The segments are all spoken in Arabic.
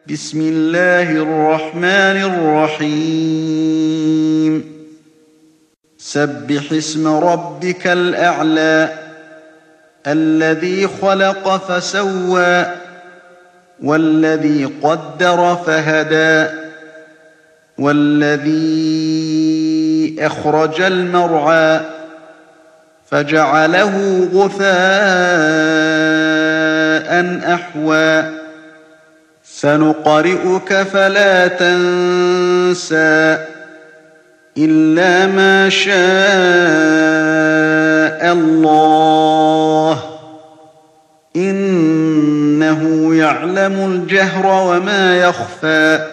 بسم الله الرحمن الرحيم سبح اسم ربك الأعلى الذي خلق فسوى والذي قدر فهدى والذي أخرج المرعى فجعله غثاء أحوى سنقرئك فلا تنسى إلا ما شاء الله إنه يعلم الجهر وما يخفى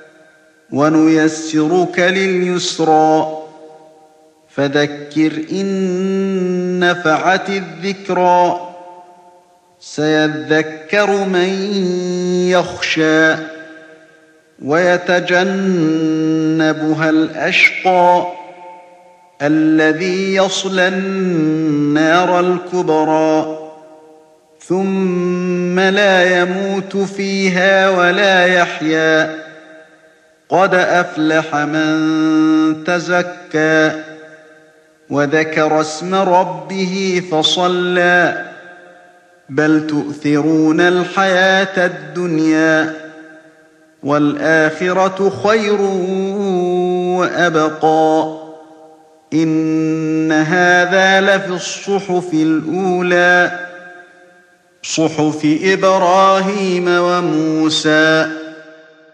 ونيسرك لليسرى فذكر إن نفعت الذكرى سيذكر من يخشى ويتجنبها الأشقى الذي يصلى النار الكبرى ثم لا يموت فيها ولا يحيا قد أفلح من تزكى وذكر اسم ربه فصلى بل تؤثرون الحياة الدنيا والآخرة خير وأبقى إن هذا لفي الصحف الأولى صحف إبراهيم وموسى